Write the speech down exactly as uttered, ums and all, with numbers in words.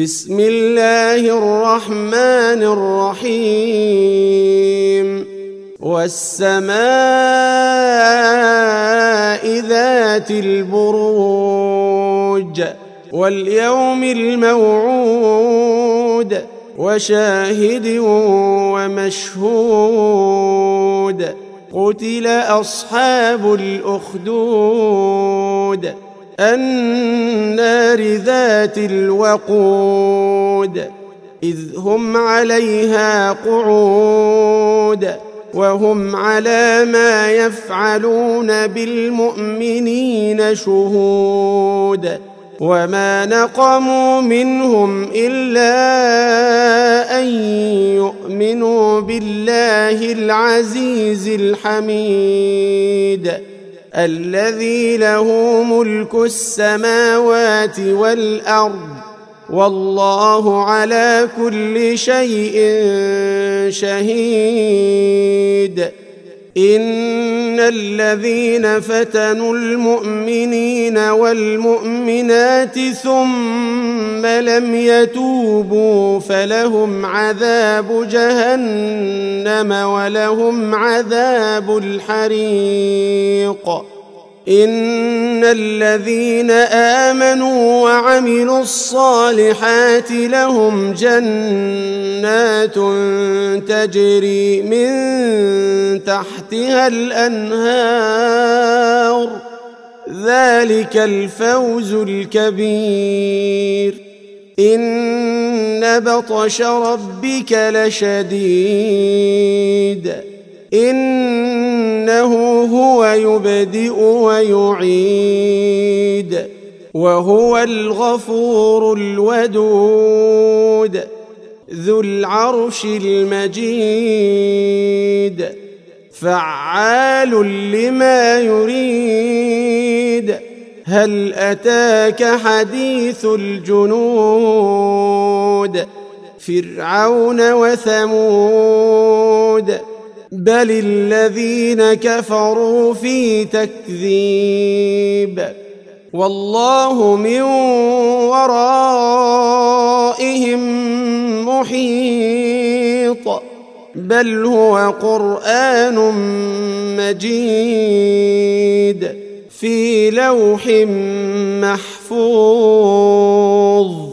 بسم الله الرحمن الرحيم والسماء ذات البروج واليوم الموعود وشاهد ومشهود قتل أصحاب الأخدود النار ذات الوقود إذ هم عليها قعود وهم على ما يفعلون بالمؤمنين شهود وما نقموا منهم إلا أن يؤمنوا بالله العزيز الحميد الذي له ملك السماوات والأرض والله على كل شيء شهيد إن الذين فتنوا المؤمنين والمؤمنات ثم لم يتوبوا فلهم عذاب جهنم ولهم عذاب الحريق إن الذين آمنوا وعملوا الصالحات لهم جنات تجري من تحتها الأنهار ذلك الفوز الكبير إن بطش ربك لشديد إنه هو يبدئ ويعيد وهو الغفور الودود ذو العرش المجيد فعال لما يريد هل أتاك حديث الجنود فرعون وثمود بل الذين كفروا في تكذيب والله من ورائهم محيط بل هو قرآن مجيد في لوح محفوظ.